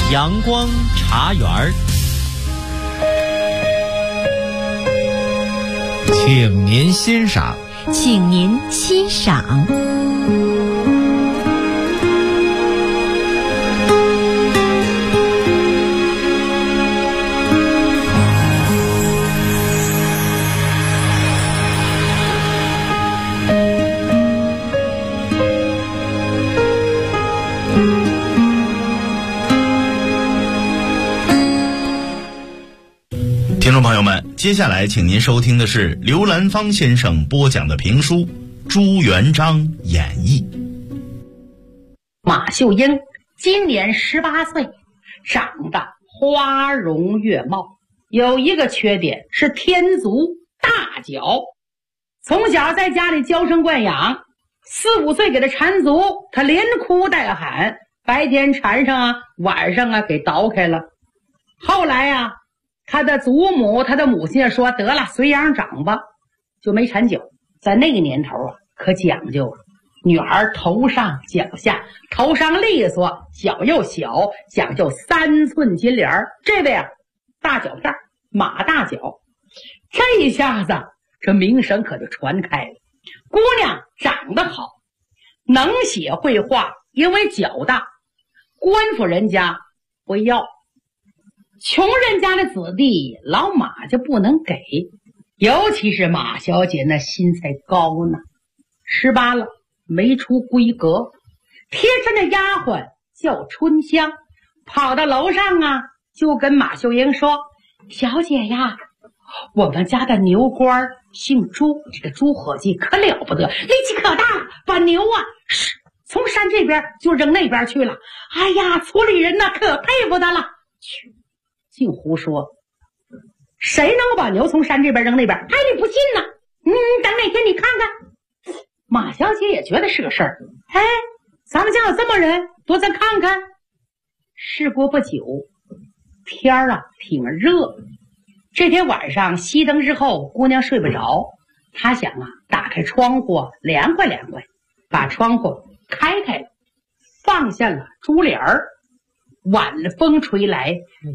阳光茶园儿，请您欣赏。 请您欣赏。 听众朋友们，接下来请您收听的是刘兰芳先生播讲的评书《朱元璋演义》。 马秀英今年18岁，长得花容月貌，有一个缺点是天足大脚。从小在家里娇生惯养，4、5岁给他缠足，他连哭带喊，白天缠上啊，晚上啊给倒开了。后来啊，他的祖母他的母亲也说得了，随样长吧，就没缠脚。在那个年头啊，可讲究了，女孩头上脚下，头上利索，脚又小，讲究3寸金莲儿。这位啊，大脚片，马大脚，这一下子这名声可就传开了。姑娘长得好，能写会画，因为脚大，官府人家不要，穷人家的子弟老马就不能给。尤其是马小姐那心才高呢，18了没出闺阁，贴身的丫鬟叫春香，跑到楼上啊，就跟马秀英说：小姐呀，我们家的牛官姓朱，这个朱伙计可了不得，力气可大了，把牛啊从山这边就扔那边去了。哎呀，村里人呐可佩服他了。去，净胡说，谁能够把牛从山这边扔那边？哎，你不信呢？等哪天你看看。马小姐也觉得是个事儿，哎，咱们家有这么人，多咱看看。事过不久，天儿啊挺热。这天晚上熄灯之后，姑娘睡不着，她想啊，打开窗户凉快凉快，把窗户开开了，放下了珠帘儿。晚风吹来，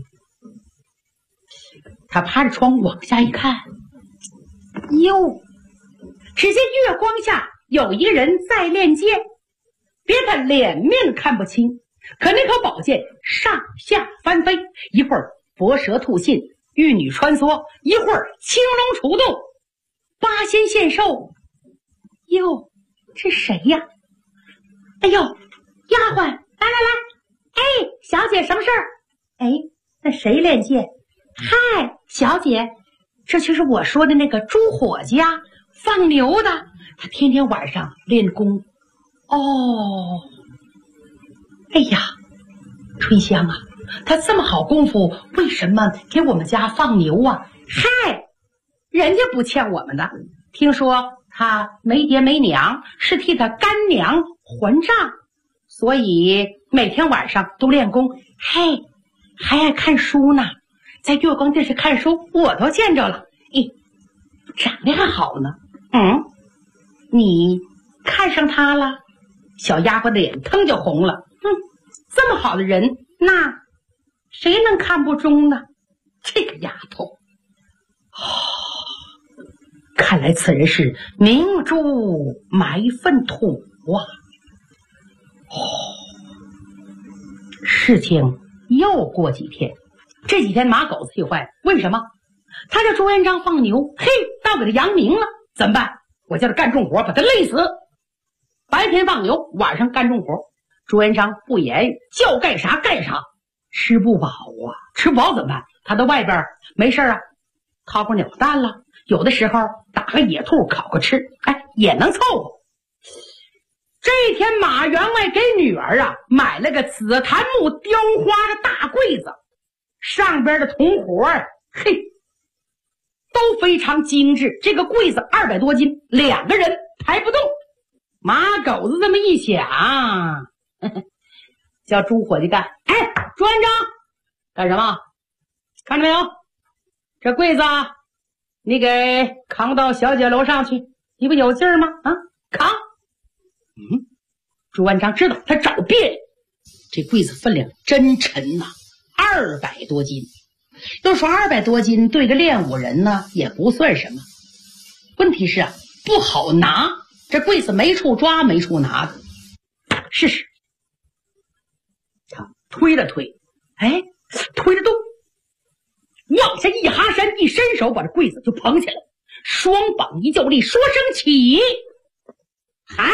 她趴着窗往下一看，哟，只见月光下有一个人在练剑，别看脸面看不清，可那口宝剑上下翻飞，一会儿佛舌吐信，玉女穿梭，一会儿青龙出洞，八仙献寿。哟，这谁呀？哎呦，丫鬟，来来来，哎，小姐什么事儿？哎，那谁练剑？嗨，小姐，这就是我说的那个朱伙计啊，放牛的，他天天晚上练功。哦，哎呀，春香啊，他这么好功夫，为什么给我们家放牛啊？嗨，人家不欠我们的，听说他没爹没娘，是替他干娘还账，所以每天晚上都练功。嘿，还爱看书呢，在月光电视看书，我都见着了。咦，长得还好呢。你看上他了？小丫鬟的脸腾就红了。这么好的人，那谁能看不中呢？这个丫头，看来此人是明珠埋粪土啊。事情又过几天，这几天马狗子气坏了。为什么？他叫朱元璋放牛，嘿，倒给他扬名了。怎么办？我叫他干重活，把他累死。白天放牛，晚上干重活。朱元璋不言语，叫干啥干啥。吃不饱啊，吃不饱怎么办？他到外边没事啊，掏个鸟蛋了，有的时候打个野兔烤个吃，哎，也能凑合。这一天马员外给女儿啊买了个紫檀木雕花的大柜子，上边的铜活嘿，都非常精致。这个柜子200多斤，2个人抬不动。马狗子这么一想，叫朱伙计干。哎，朱元璋干什么？看着没有？这柜子你给扛到小姐楼上去，你不有劲儿吗？扛。朱元璋知道他找别人，这柜子分量真沉呐， 200多斤。要说200多斤对个练武人呢也不算什么，问题是啊不好拿，这柜子没处抓没处拿的。试试，他推了推，哎，推得动，往下一哈身，一伸手把这柜子就捧起来，双膀一较力，说声起，嗨，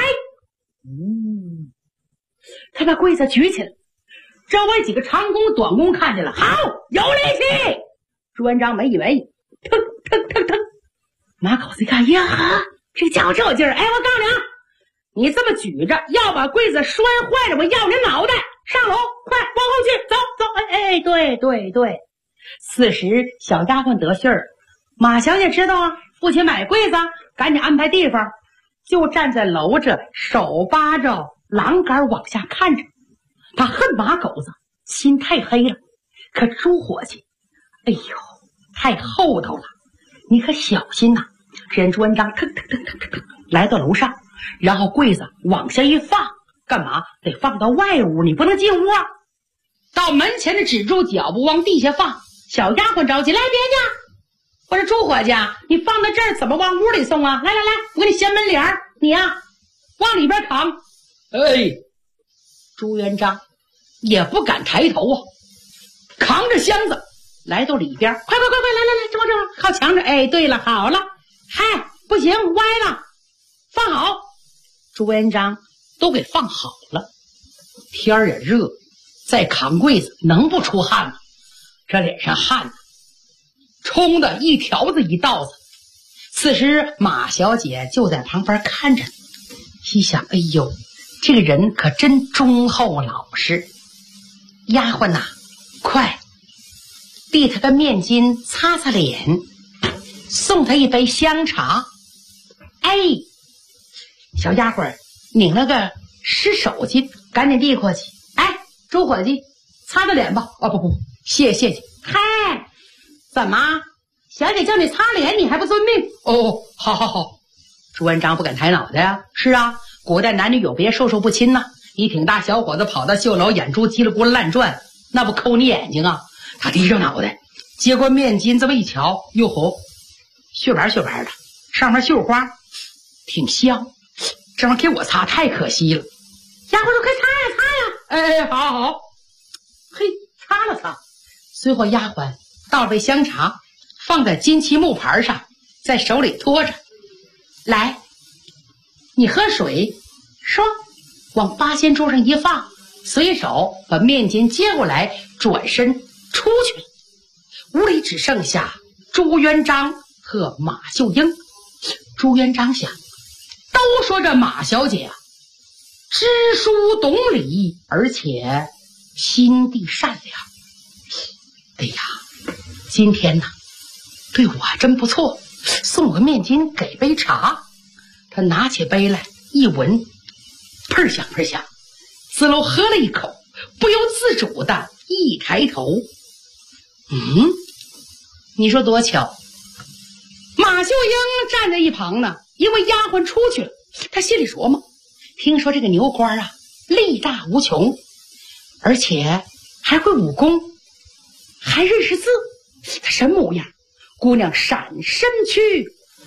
他把柜子举起来，周围几个长工短工看见了，好，有力气。朱元璋没以为，腾腾腾腾，马狗子一看，呀哈，这个家伙真有劲儿！哎，我告诉你啊，你这么举着，要把柜子摔坏了，我要你脑袋！上楼，快往后去，走走！哎，对对对。此时小丫鬟得信儿，马小姐知道啊，不许买柜子，赶紧安排地方，就站在楼着，手扒着栏杆往下看着。他恨马狗子，心太黑了。可朱伙计，哎呦，太厚道了，你可小心呐！人朱元璋腾腾腾腾腾腾来到楼上，然后柜子往下一放，干嘛？得放到外屋，你不能进屋啊！到门前的止住脚步，往地下放。小丫鬟着急，来别介！我说朱伙计，你放到这儿怎么往屋里送啊？来来来，我给你掀门帘儿，你呀往里边扛。哎，朱元璋也不敢抬头啊，扛着箱子来到里边，快快快快，来来来，这靠墙着。哎，对了，好了，嗨，不行，歪了，放好。朱元璋都给放好了。天儿也热，再扛柜子能不出汗吗？这脸上汗冲的一条子一道子。此时马小姐就在旁边看着，心想，哎呦，这个人可真忠厚老实。丫鬟呐，快递他个面巾擦擦脸，送他一杯香茶。哎，小丫鬟拧了个湿手巾，赶紧递过去。哎，朱伙计，擦擦脸吧。哦，不，谢谢。嗨，怎么小姐叫你擦脸你还不遵命？哦，好。朱元璋不敢抬脑袋呀。是啊，古代男女有别，授受不亲呐。一挺大小伙子跑到绣楼，眼珠叽里咕噜乱转，那不抠你眼睛啊？他低着脑袋接过面巾，这么一瞧，哟吼，雪白雪白的，上面绣花，挺香。这玩意儿给我擦太可惜了。丫鬟说：“快擦呀，擦呀！”哎，好。嘿，擦了擦。随后丫鬟倒了杯香茶，放在金漆木盘上，在手里托着。来，你喝水。说，往八仙桌上一放，随手把面巾接过来，转身出去了。屋里只剩下朱元璋和马秀英。朱元璋想，都说这马小姐啊，知书懂礼，而且心地善良。哎呀，今天呢，对我还真不错，送我个面巾，给杯茶。他拿起杯来一闻，喷响喷响，滋溜喝了一口，不由自主的一抬头。你说多巧，马秀英站在一旁呢，因为丫鬟出去了，他心里琢磨，听说这个牛官啊力大无穷，而且还会武功，还认识字，他什么模样？姑娘闪身去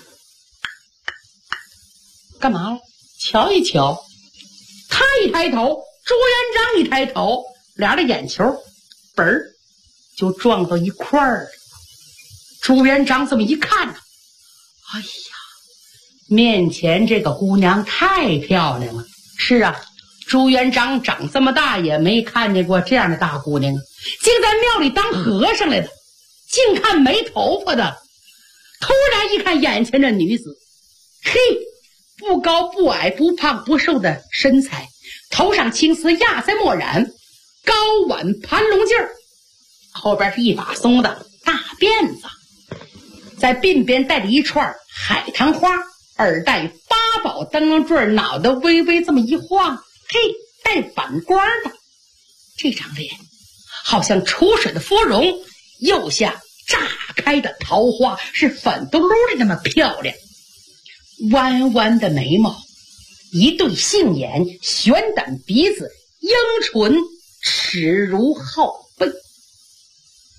干嘛了？瞧一瞧，他一抬头，朱元璋一抬头，俩人眼球本儿就撞到一块儿了。朱元璋这么一看呢，哎呀，面前这个姑娘太漂亮了。是啊，朱元璋长这么大也没看见过这样的大姑娘，竟在庙里当和尚来的，净看没头发的。突然一看眼前这女子，嘿，不高不矮不胖不瘦的身材，头上青丝亚腮墨染，高挽盘龙镜儿，后边是一把松的大辫子，在鬓边戴着一串海棠花，耳戴八宝灯笼坠，脑袋微微这么一晃，嘿，带反光的。这张脸好像出水的芙蓉，又像炸开的桃花，是粉嘟噜的那么漂亮。弯弯的眉毛，一对杏眼，悬胆鼻子，樱唇齿如皓贝。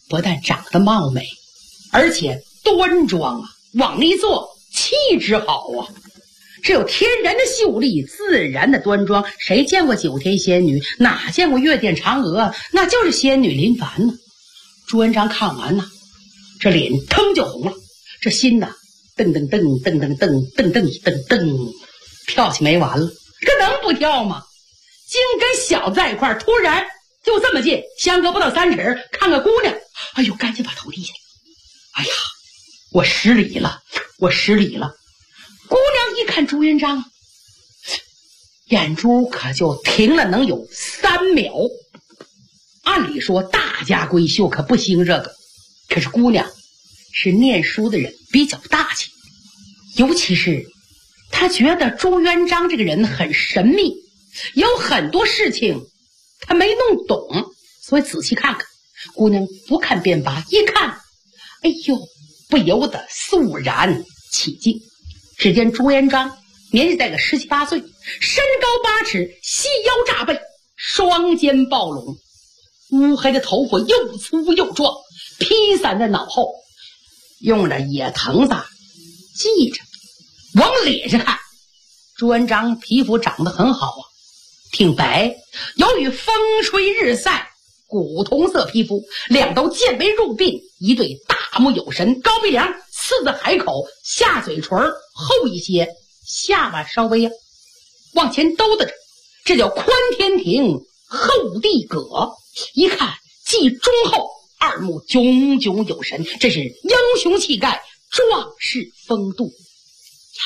不但长得貌美，而且端庄啊，往那一坐气质好啊。只有天然的秀丽，自然的端庄。谁见过九天仙女？哪见过月殿嫦娥？那就是仙女临凡呢。朱元璋看完呢，这脸腾就红了，这心呐，噔噔噔噔噔噔噔噔噔噔，跳起没完了。这能不跳吗？净跟小子在一块儿，突然就这么近，相隔不到3尺，看个姑娘，哎呦，赶紧把头低下来。哎呀，我失礼了，我失礼了。姑娘一看朱元璋，眼珠可就停了能有3秒。按理说大家闺秀可不兴这个，可是姑娘是念书的人，比较大气，尤其是她觉得朱元璋这个人很神秘，有很多事情她没弄懂，所以仔细看看。姑娘不看便罢，一看，哎呦，不由得肃然起敬。只见朱元璋年纪在个17、18岁，身高8尺，细腰炸背，双肩抱拢，乌黑的头发又粗又壮，披散在脑后，用着野藤子系着。往脸上看，朱元璋皮肤长得很好啊，挺白，由于风吹日晒，古铜色皮肤，两刀剑眉入鬓，一对大目有神，高鼻梁，刺在海口，下嘴唇厚一些，下巴稍微往前兜着，这叫宽天庭，厚地阁。一看既忠厚，二目炯炯有神，这是英雄气概，壮士风度呀！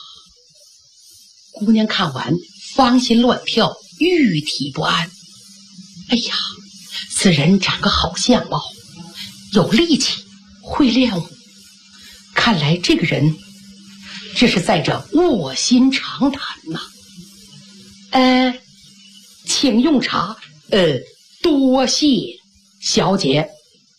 姑娘看完，芳心乱跳，玉体不安。哎呀，此人长个好相貌，有力气，会练武，看来这个人这是在这卧薪尝胆呐。请用茶。多谢小姐。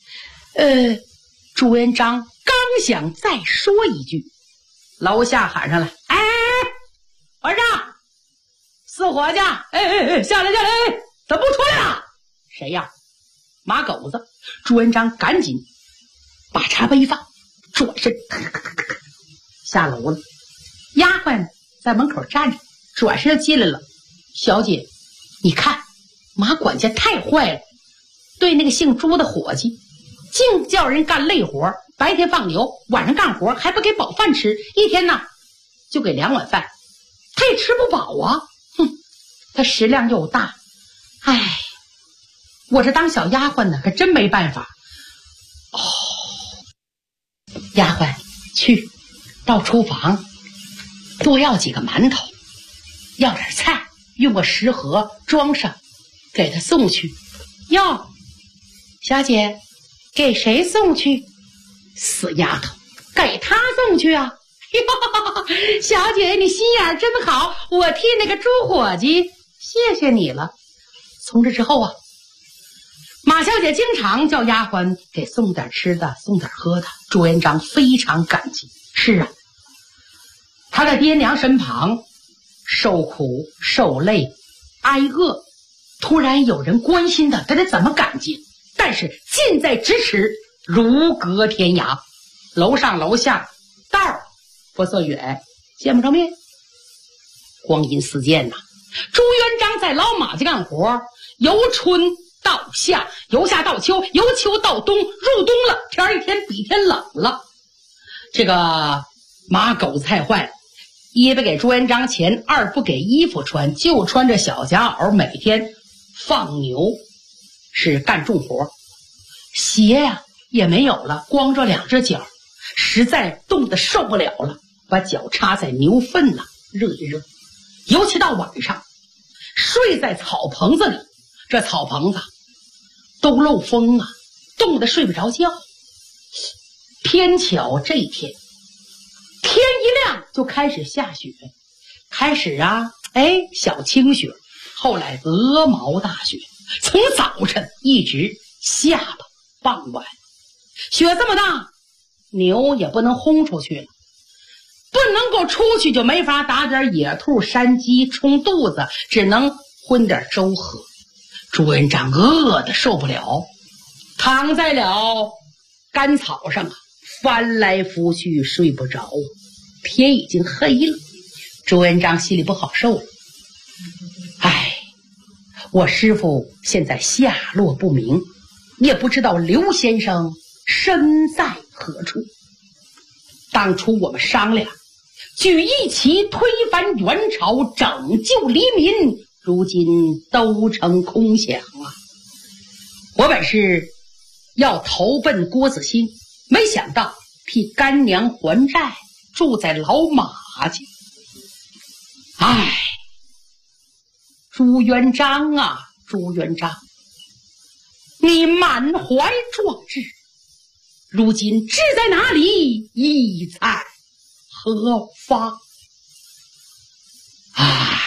朱元璋刚想再说一句，楼下喊上来：“哎，皇上，四伙计，下来，怎么不出来了？谁呀？马狗子。”朱元璋赶紧把茶杯一放，转身下楼了。丫鬟在门口站着，转身就进来了：“小姐，你看马管家太坏了，对那个姓朱的伙计净叫人干累活，白天放牛，晚上干活，还不给饱饭吃，一天呢就给2碗饭，他也吃不饱啊。他食量又大，哎，我这当小丫鬟呢可真没办法。丫鬟去到厨房多要几个馒头，要点菜，用个食盒装上，给他送去。哟，小姐，给谁送去？死丫头，给他送去啊！小姐，你心眼真好，我替那个朱伙计谢谢你了。从这之后啊，马小姐经常叫丫鬟给送点吃的，送点喝的。朱元璋非常感激。是啊，他在爹娘身旁受苦受累挨饿，突然有人关心他，他得怎么感激？但是近在咫尺，如隔天涯，楼上楼下道儿不算远，见不着面。光阴似箭呐，朱元璋在老马家干活，由春到夏，由夏到秋，由秋到冬，入冬了，天一天比天冷了。这个马狗太坏了，一不给朱元璋钱，二不给衣服穿，就穿着小夹袄，每天放牛是干重活，鞋呀也没有了，光着2只脚，实在冻得受不了了，把脚插在牛粪了热一热。尤其到晚上睡在草棚子里，这草棚子都漏风啊，冻得睡不着觉。偏巧这一天天一亮就开始下雪，开始小清雪，后来鹅毛大雪，从早晨一直下到傍晚。雪这么大，牛也不能轰出去了，不能够出去就没法打点野兔山鸡冲肚子，只能混点粥喝。朱元璋饿得受不了， 躺在了干草上啊，翻来覆去睡不着。天已经黑了，朱元璋心里不好受了。哎，我师傅现在下落不明，也不知道刘先生身在何处。当初我们商量举一旗推翻元朝，拯救黎民，如今都成空想啊！我本是要投奔郭子兴，没想到替干娘还债，住在老马家。哎，朱元璋啊，朱元璋，你满怀壮志，如今志在哪里，意在何方？哎，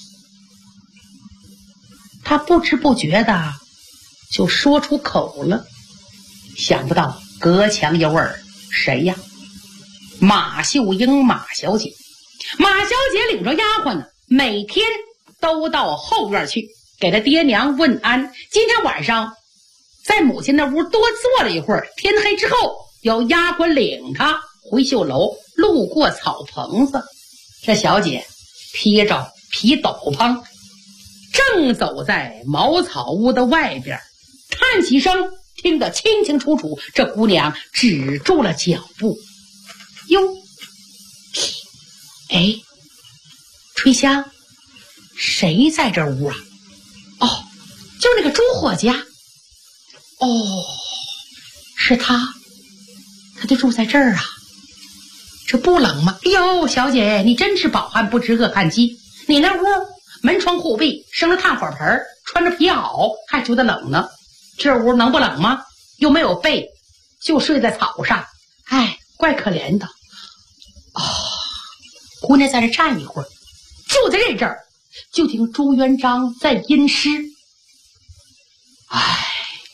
他不知不觉的就说出口了。想不到隔墙有耳，谁呀？马秀英，马小姐。马小姐领着丫鬟呢，每天都到后院去给她爹娘问安。今天晚上在母亲那屋多坐了一会儿，天黑之后有丫鬟领她回绣楼，路过草棚子，这小姐披着皮斗篷，正走在茅草屋的外边，叹几声，听得清清楚楚。这姑娘止住了脚步。哟，哎，吹香，谁在这屋啊？哦，就那个朱伙家。哦，是他就住在这儿啊。这不冷吗？哎呦，小姐，你真是饱汉不知饿汉饥。你那屋门窗户壁生着炭火盆，穿着皮袄，还觉得冷呢。这屋能不冷吗？又没有被，就睡在草上。哎，怪可怜的。哦，姑娘在这站一会儿，就在这阵儿，就听朱元璋在吟诗。哎，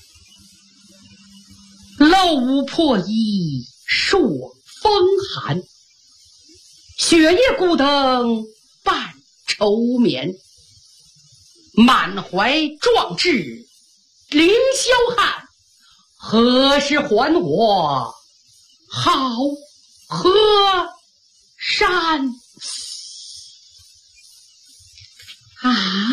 漏屋破衣朔风寒，雪夜孤灯半愁眠。满怀壮志凌霄汉，何时还我好河山？啊！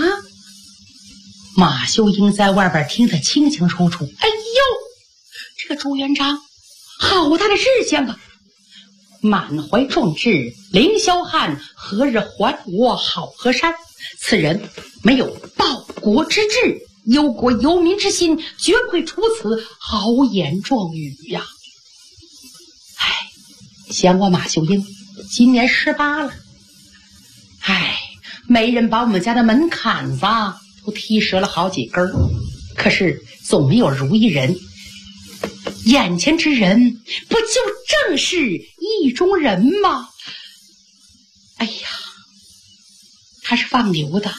马秀英在外边听得清清楚楚。哎呦，这个朱元璋好大的志向啊！满怀壮志凌霄汉，何日还我好河山？此人没有报国之志，忧国忧民之心，绝不会出此豪言壮语呀！哎，想我马秀英今年18了，哎，媒人把我们家的门槛子都踢折了好几根，可是总没有如意人。眼前之人不就正是意中人吗？哎呀，他是放牛的，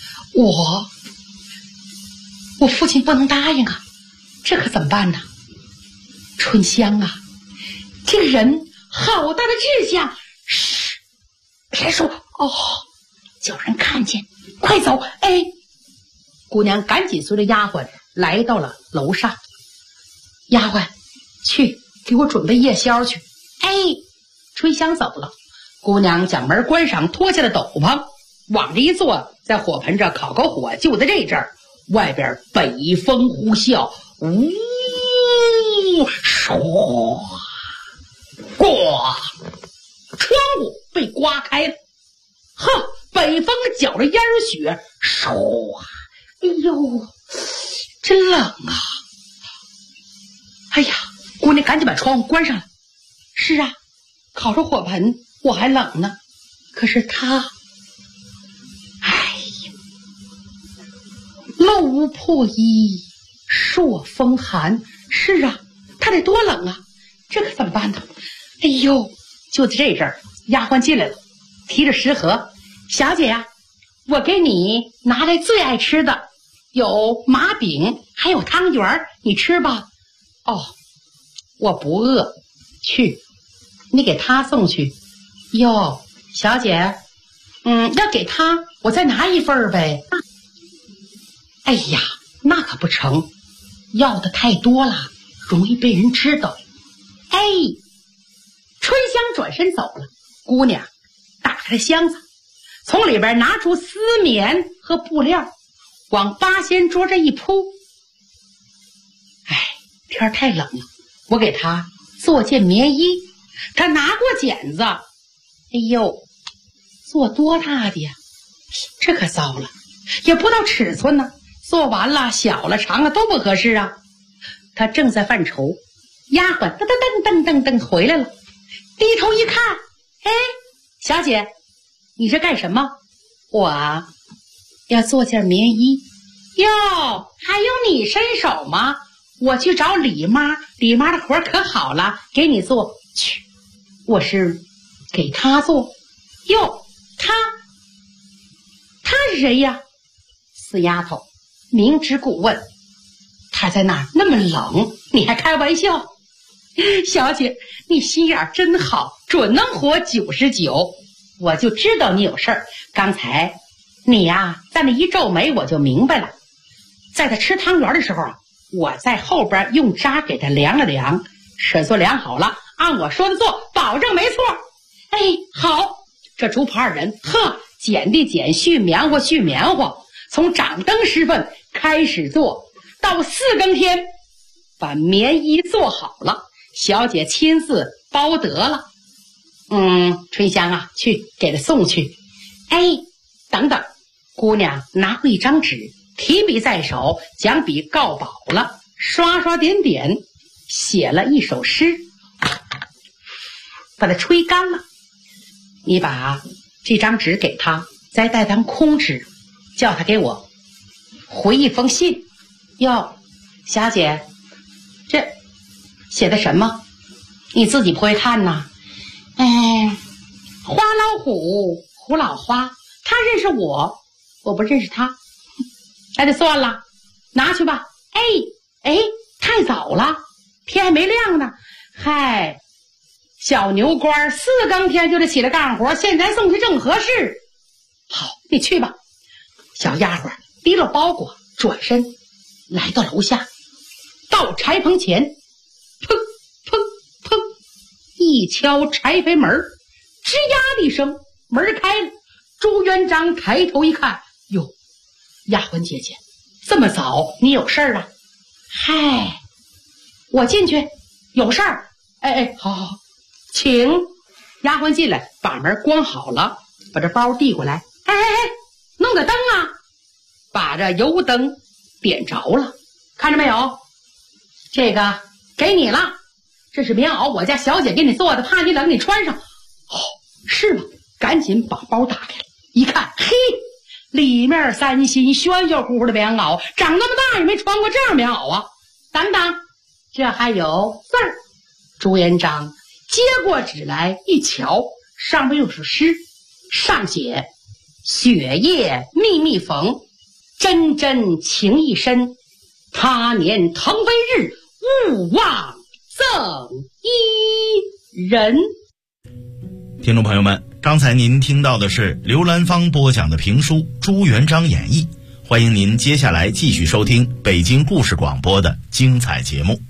我父亲不能答应啊，这可怎么办呢？春香啊，这个人好大的志向。嘘，别说哦，叫人看见，快走！哎，姑娘赶紧随着丫鬟来到了楼上。丫鬟，去给我准备夜宵去。哎，吹香走了，姑娘将门关上，脱下了斗篷，往这一坐，在火盆这烤个火。就在这阵儿，外边北风呼啸，呜，唰，刮，窗户被刮开了，哈，北风搅着烟雪，唰，哎呦，真冷啊！哎呀，姑娘赶紧把窗户关上了。是啊，烤着火盆我还冷呢，可是他，哎呀，漏屋破衣朔风寒。是啊，他得多冷啊，这可怎么办呢？哎呦，就在这阵儿，丫鬟进来了，提着食盒。小姐呀，我给你拿来最爱吃的，有麻饼还有汤圆，你吃吧。哦，我不饿，去，你给他送去。哟，小姐，要给他，我再拿一份呗。哎呀，那可不成， 要的太多了，容易被人知道。哎，春香转身走了，姑娘打开箱子，从里边拿出丝棉和布料，往八仙桌这一铺。哎，天太冷了，我给他做件棉衣。他拿过剪子，哎呦，做多大的呀？这可糟了，也不知道尺寸呢。做完了，小了长了都不合适啊。他正在犯愁，丫鬟噔噔噔噔噔噔回来了，低头一看，哎，小姐，你这干什么？我啊，要做件棉衣。哟，还有你伸手吗？我去找李妈，李妈的活可好了，给你做。去，我是给她做。哟，她是谁呀？死丫头，明知故问。她在那儿那么冷，你还开玩笑？小姐，你心眼真好，准能活99。我就知道你有事儿。刚才你呀，在那一皱眉，我就明白了。在他吃汤圆的时候啊，我在后边用渣给他量了量，尺寸量好了，按我说的做，保证没错。哎，好，这主仆二人，剪的剪，续棉花续棉花，从掌灯时分开始做，到4更天，把棉衣做好了，小姐亲自包得了。春香啊，去给他送去。哎，等等，姑娘拿回一张纸，提笔在手，将笔告饱了，刷刷点点，写了一首诗，把它吹干了。你把这张纸给他，再带张空纸，叫他给我回一封信。哟，小姐，这写的什么？你自己不会看呐？花老虎，虎老花，他认识我，我不认识他，那就算了，拿去吧。哎，太早了，天还没亮呢。嗨，小牛倌4更天就得起来干活，现在送去正合适。好，你去吧。小丫鬟提了包裹，转身来到楼下，到柴棚前，砰砰砰一敲柴肥门，吱呀的一声，门开了。朱元璋抬头一看，哟，丫鬟姐姐，这么早你有事儿啊？嗨，我进去，有事儿。哎，好，请。丫鬟进来，把门关好了，把这包递过来。哎，弄个灯啊，把这油灯点着了，看着没有？这个给你了，这是棉袄，我家小姐给你做的，怕你冷你穿上。哦，是吗？赶紧把包打开了，一看，嘿，里面3新炫炫乎乎的棉袄，长那么大也没穿过这样棉袄啊。等等，这还有字儿。朱元璋接过纸来一瞧，上面有首诗，上写：雪夜密密缝，真真情意深，他年腾飞日，勿忘赠一人。 听众朋友们，刚才您听到的是刘兰芳播讲的评书《朱元璋演义》，欢迎您接下来继续收听北京故事广播的精彩节目。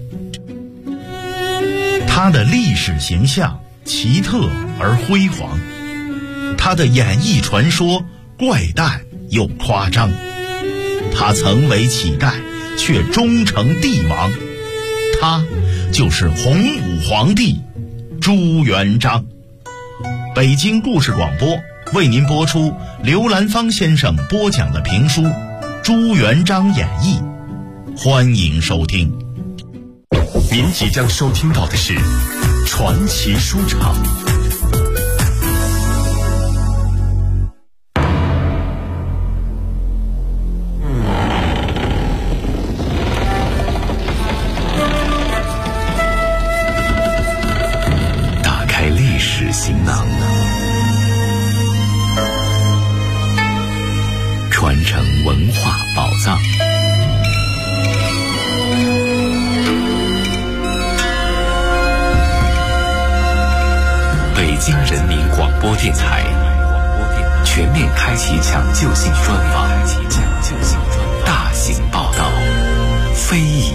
他的历史形象奇特而辉煌，他的演艺传说怪诞又夸张，他曾为乞丐却终成帝王，他就是洪武皇帝朱元璋。北京故事广播为您播出刘兰芳先生播讲的评书《朱元璋演义》，欢迎收听。 您即将收听到的是传奇书场。打开历史行囊，传承文化宝藏。北京人民广播电台全面开启抢救性专访，大型报道，非遗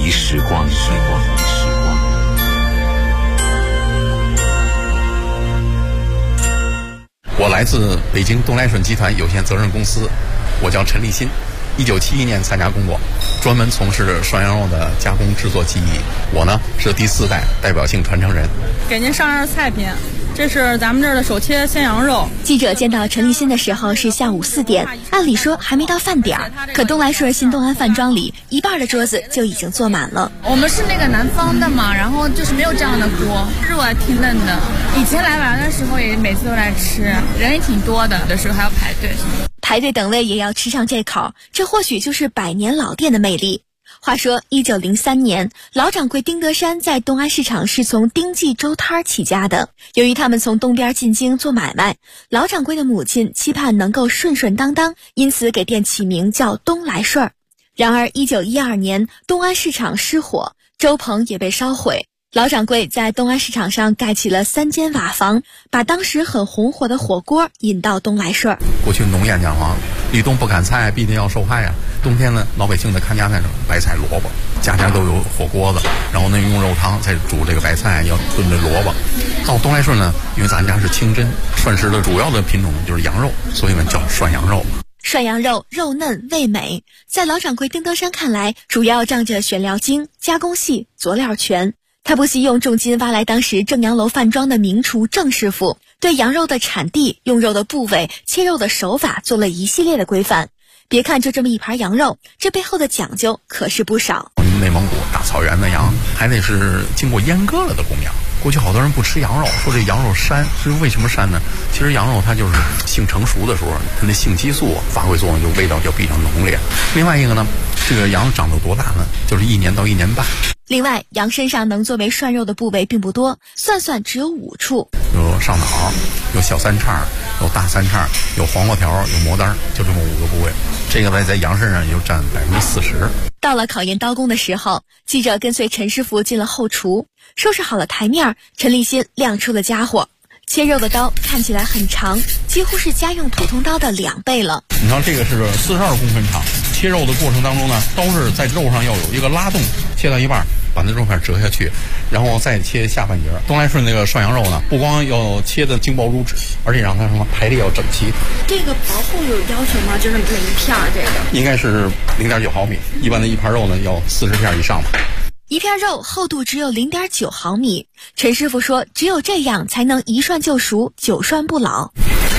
来自北京东来顺集团有限责任公司，我叫陈立新，1971年参加工作，专门从事涮羊肉的加工制作技艺。我呢是第4代代表性传承人。 给您上样菜品，这是咱们这儿的手切鲜羊肉。 记者见到陈立新的时候是下午4点，按理说还没到饭点儿，可东来顺新东安饭庄里一半的桌子就已经坐满了。 我们是那个南方的嘛，然后就是没有这样的锅，肉还挺嫩的。以前来玩的时候也每次都来吃，人也挺多的，有的时候还要排队。 排队等位也要吃上这口，这或许就是100年老店的魅力。话说1903年，老掌柜丁德山在东安市场是从丁记粥摊起家的。由于他们从东边进京做买卖，老掌柜的母亲期盼能够顺顺当当，因此给店起名叫东来顺儿。然而1912年，东安市场失火，粥棚也被烧毁。老掌柜在东安市场上盖起了3间瓦房，把当时很红火的火锅引到东来顺儿。 过去农谚讲话，立冬不砍菜，必定要受害啊。冬天呢，老百姓的看家那种白菜萝卜，家家都有火锅子，然后呢用肉汤再煮这个白菜，要炖这萝卜。到东来顺呢，因为咱家是清真，涮食的主要的品种就是羊肉，所以呢叫涮羊肉。 涮羊肉肉嫩味美，在老掌柜丁德山看来，主要仗着选料精、加工细、佐料全。他不惜用重金挖来当时正阳楼饭庄的名厨郑师傅，对羊肉的产地、用肉的部位、切肉的手法做了一系列的规范。别看就这么一盘羊肉，这背后的讲究可是不少。 内蒙古大草原的羊还得是经过阉割了的公羊。过去好多人不吃羊肉，说这羊肉膻，是为什么膻呢？其实羊肉它就是性成熟的时候，它那性激素发挥作用，就味道就比较浓烈。另外一个呢，这个羊长到多大呢？就是1年到1年半。 另外，羊身上能作为涮肉的部位并不多，算只有5处。 有上脑，有小三叉，有大三叉，有黄瓜条，有磨单，就这么5个部位。这个呢，在羊身上也就占40%。 到了考验刀工的时候，记者跟随陈师傅进了后厨，收拾好了台面，陈立新亮出了家伙。切肉的刀看起来很长，几乎是家用普通刀的2倍了。 你看这个是42公分长，切肉的过程当中呢，刀是在肉上要有一个拉动，切到一半把那肉片折下去，然后再切下半截。东来顺那个涮羊肉呢，不光要切的筋薄如纸，而且让它什么排列要整齐。 这个薄厚有要求吗？就是每一片这个应该是0.9毫米，一般的一盘肉呢要40片以上吧。 一片肉厚度只有0.9毫米，陈师傅说只有这样才能一涮就熟，9涮不老。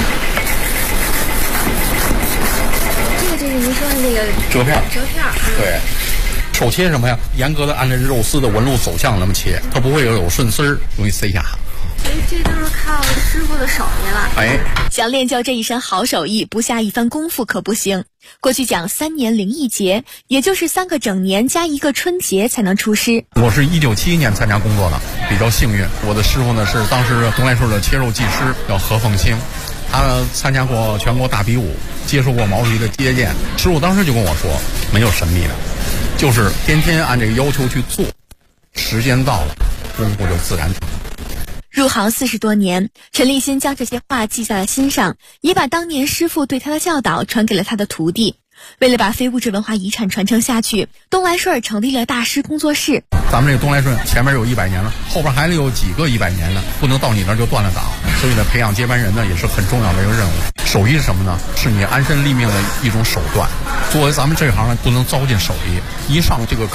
这个您说的这个折片， 对， 手切什么呀？严格的按照肉丝的纹路走向那么切，它不会有顺丝儿，容易塞下。 所以这都是靠师傅的手艺了。 哎， 想练就这一身好手艺，不下一番功夫可不行。过去讲3年零1节，也就是3个整年加1个春节才能出师。 我是1971年参加工作的，比较幸运。我的师傅呢是当时东来顺的切肉技师，叫何凤清。他参加过全国大比武，接受过毛主席的接见。师傅当时就跟我说，没有神秘的，就是天天按这个要求去做，时间到了，功夫就自然成。 入行40多年，陈立新将这些话记在了心上，也把当年师傅对他的教导传给了他的徒弟。为了把非物质文化遗产传承下去，东来顺成立了大师工作室。 咱们这个东来顺前面有100年了，后边还得有几个100年呢，不能到你那儿就断了档。所以呢，培养接班人呢也是很重要的一个任务。手艺是什么呢？是你安身立命的一种手段。作为咱们这行呢，不能糟践手艺，一上这个